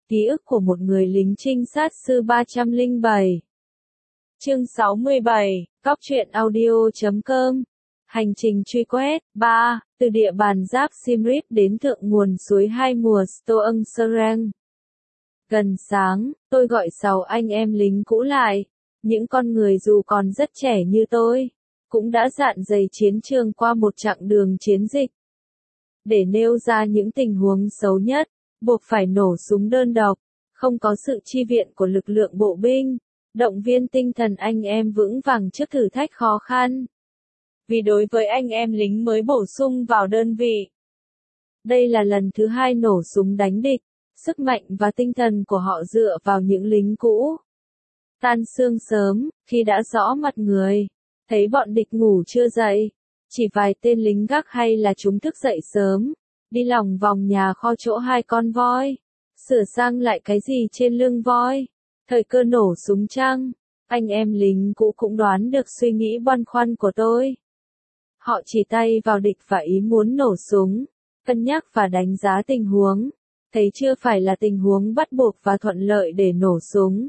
Ký ức của một người lính trinh sát sư 307. Chương 67, Cóc truyện audio.com. Hành trình truy quét. 3. Từ địa bàn giáp Siem Reap đến thượng nguồn suối hai mùa Stoang Serang. Gần sáng, tôi gọi 6 anh em lính cũ lại. Những con người dù còn rất trẻ như tôi, cũng đã dạn dày chiến trường qua một chặng đường chiến dịch. Để nêu ra những tình huống xấu nhất, buộc phải nổ súng đơn độc, không có sự chi viện của lực lượng bộ binh, động viên tinh thần anh em vững vàng trước thử thách khó khăn. Vì đối với anh em lính mới bổ sung vào đơn vị, đây là lần thứ 2 nổ súng đánh địch, sức mạnh và tinh thần của họ dựa vào những lính cũ. Tan sương sớm, khi đã rõ mặt người, thấy bọn địch ngủ chưa dậy, chỉ vài tên lính gác hay là chúng thức dậy sớm, đi lòng vòng nhà kho chỗ 2 con voi, sửa sang lại cái gì trên lưng voi. Thời cơ nổ súng chăng? Anh em lính cũ cũng đoán được suy nghĩ băn khoăn của tôi. Họ chỉ tay vào địch và ý muốn nổ súng, cân nhắc và đánh giá tình huống, thấy chưa phải là tình huống bắt buộc và thuận lợi để nổ súng.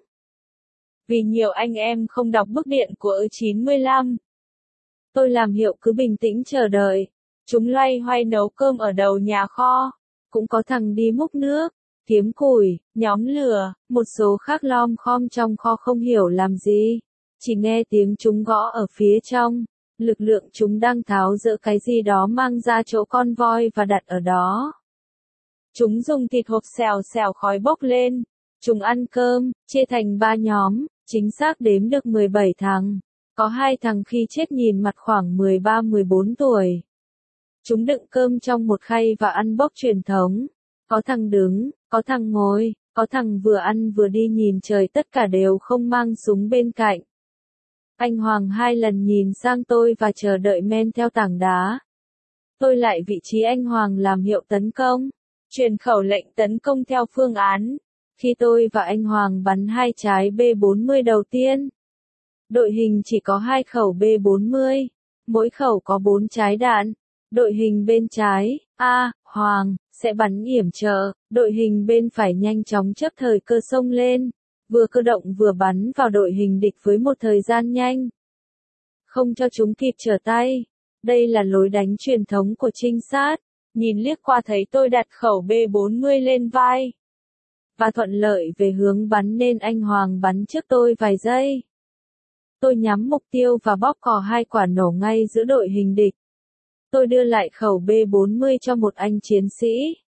Vì nhiều anh em không đọc bức điện của E95, tôi làm hiệu cứ bình tĩnh chờ đợi. Chúng loay hoay nấu cơm ở đầu nhà kho, cũng có thằng đi múc nước, kiếm củi, nhóm lửa, một số khác lom khom trong kho không hiểu làm gì. Chỉ nghe tiếng chúng gõ ở phía trong, lực lượng chúng đang tháo dỡ cái gì đó mang ra chỗ con voi và đặt ở đó. Chúng dùng thịt hộp xèo xèo khói bốc lên. Chúng ăn cơm, chia thành 3 nhóm, chính xác đếm được 17 thằng. Có 2 thằng khi chết nhìn mặt khoảng 13-14 tuổi. Chúng đựng cơm trong một khay và ăn bốc truyền thống. Có thằng đứng, có thằng ngồi, có thằng vừa ăn vừa đi nhìn trời, tất cả đều không mang súng bên cạnh. Anh Hoàng 2 lần nhìn sang tôi và chờ đợi men theo tảng đá. Tôi lại vị trí anh Hoàng làm hiệu tấn công, truyền khẩu lệnh tấn công theo phương án. Khi tôi và anh Hoàng bắn 2 trái B40 đầu tiên, đội hình chỉ có 2 khẩu B40, mỗi khẩu có 4 trái đạn. Đội hình bên trái, Hoàng, sẽ bắn yểm trợ, đội hình bên phải nhanh chóng chấp thời cơ xông lên, vừa cơ động vừa bắn vào đội hình địch với một thời gian nhanh. Không cho chúng kịp trở tay. Đây là lối đánh truyền thống của trinh sát. Nhìn liếc qua thấy tôi đặt khẩu B40 lên vai và thuận lợi về hướng bắn nên anh Hoàng bắn trước tôi vài giây. Tôi nhắm mục tiêu và bóp cò 2 quả nổ ngay giữa đội hình địch. Tôi đưa lại khẩu B40 cho một anh chiến sĩ.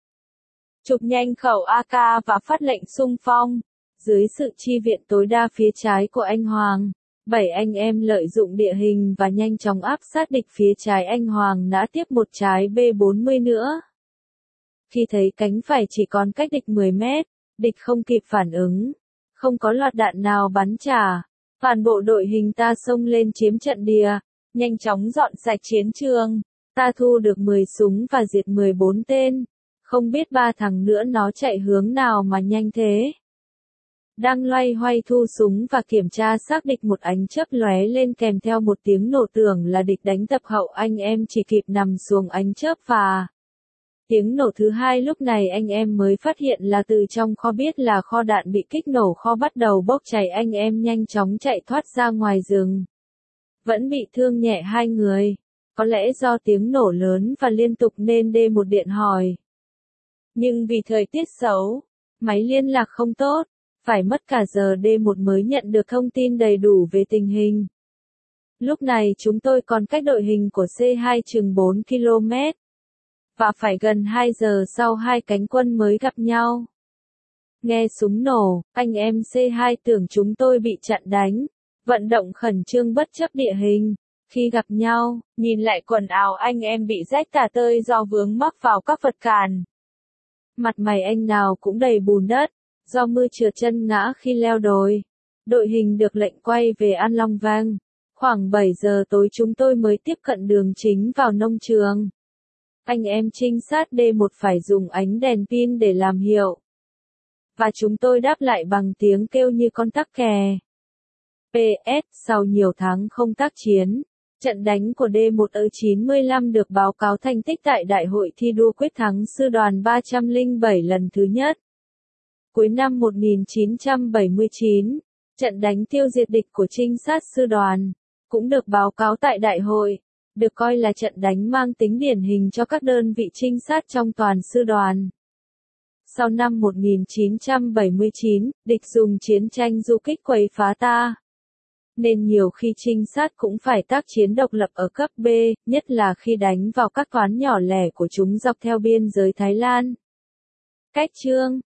Chụp nhanh khẩu AK và phát lệnh xung phong. Dưới sự chi viện tối đa phía trái của anh Hoàng, 7 anh em lợi dụng địa hình và nhanh chóng áp sát địch phía trái anh Hoàng nã tiếp một trái B40 nữa. Khi thấy cánh phải chỉ còn cách địch 10 mét, địch không kịp phản ứng, không có loạt đạn nào bắn trả. Toàn bộ đội hình ta xông lên chiếm trận địa, nhanh chóng dọn sạch chiến trường. Ta thu được 10 súng và diệt 14 tên. Không biết 3 thằng nữa nó chạy hướng nào mà nhanh thế. Đang loay hoay thu súng và kiểm tra xác địch, một ánh chớp lóe lên kèm theo một tiếng nổ, tưởng là địch đánh tập hậu. Anh em chỉ kịp nằm xuống ánh chớp và tiếng nổ thứ 2. Lúc này anh em mới phát hiện là từ trong kho, biết là kho đạn bị kích nổ, kho bắt đầu bốc cháy. Anh em nhanh chóng chạy thoát ra ngoài rừng. Vẫn bị thương nhẹ 2 người. Có lẽ do tiếng nổ lớn và liên tục nên D1 điện hỏi. Nhưng vì thời tiết xấu, máy liên lạc không tốt, phải mất cả giờ D1 mới nhận được thông tin đầy đủ về tình hình. Lúc này chúng tôi còn cách đội hình của C2 chừng 4 km. Và phải gần 2 giờ sau 2 cánh quân mới gặp nhau. Nghe súng nổ, anh em C2 tưởng chúng tôi bị chặn đánh, vận động khẩn trương bất chấp địa hình. Khi gặp nhau, nhìn lại quần áo anh em bị rách tả tơi do vướng mắc vào các vật cản. Mặt mày anh nào cũng đầy bùn đất, do mưa trượt chân ngã khi leo đồi. Đội hình được lệnh quay về An Long Vang. Khoảng 7 giờ tối chúng tôi mới tiếp cận đường chính vào nông trường. Anh em trinh sát D1 phải dùng ánh đèn pin để làm hiệu. Và chúng tôi đáp lại bằng tiếng kêu như con tắc kè. PS, sau nhiều tháng không tác chiến, trận đánh của D1 E95 được báo cáo thành tích tại Đại hội thi đua quyết thắng sư đoàn 307 lần thứ nhất. Cuối năm 1979, trận đánh tiêu diệt địch của trinh sát sư đoàn, cũng được báo cáo tại đại hội, được coi là trận đánh mang tính điển hình cho các đơn vị trinh sát trong toàn sư đoàn. Sau năm 1979, địch dùng chiến tranh du kích quấy phá ta, nên nhiều khi trinh sát cũng phải tác chiến độc lập ở cấp B, nhất là khi đánh vào các toán nhỏ lẻ của chúng dọc theo biên giới Thái Lan. Cách chương